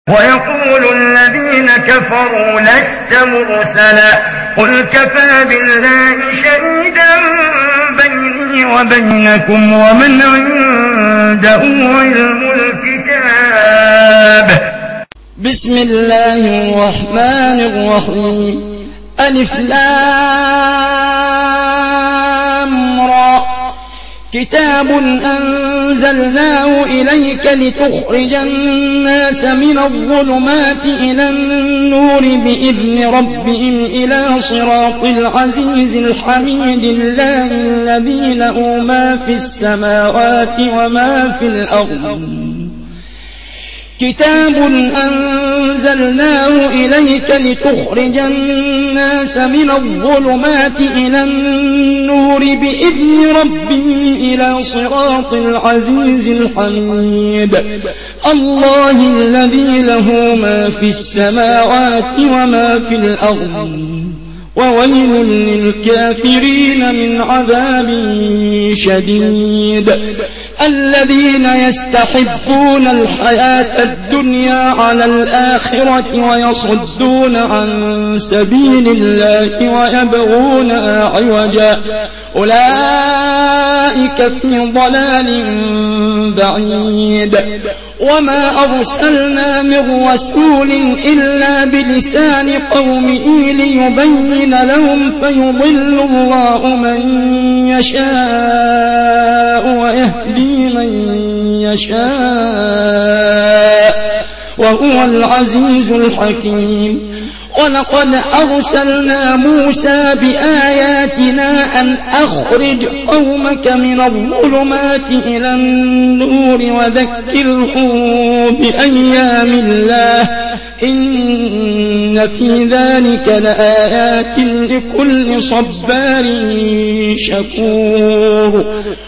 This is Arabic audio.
ويقول الذين كفروا لست مرسلا قل كفى بالله شهيدا بيني وبينكم ومن عنده علم الكتاب. بسم الله الرحمن الرحيم. ألف لام را كتاب أنزلناه إليك لتخرج الناس من الظلمات إلى النور بإذن ربهم إلى صراط العزيز الحميد الله الذي له ما في السماوات وما في الأرض. كتاب أنزلناه إليك لتخرج الناس من الظلمات إلى النور بإذن ربهم إلى صراط العزيز الحميد الله الذي له ما في السماوات وما في الأرض وويل للكافرين من عذاب شديد. الذين يستحبون الحياة الدنيا على الآخرة ويصدون عن سبيل الله ويبغونها عوجا أولئك في ضلال بعيد. وما أرسلنا من رسول إلا بلسان قومه ليبين لهم فيضل الله من يشاء ويهدي من يشاء وهو العزيز الحكيم. ولقد أرسلنا موسى بآياتنا أن أخرج قومك من الظلمات إلى النور وذكرهم بأيام الله إن في ذلك لآيات لكل صبار شكور.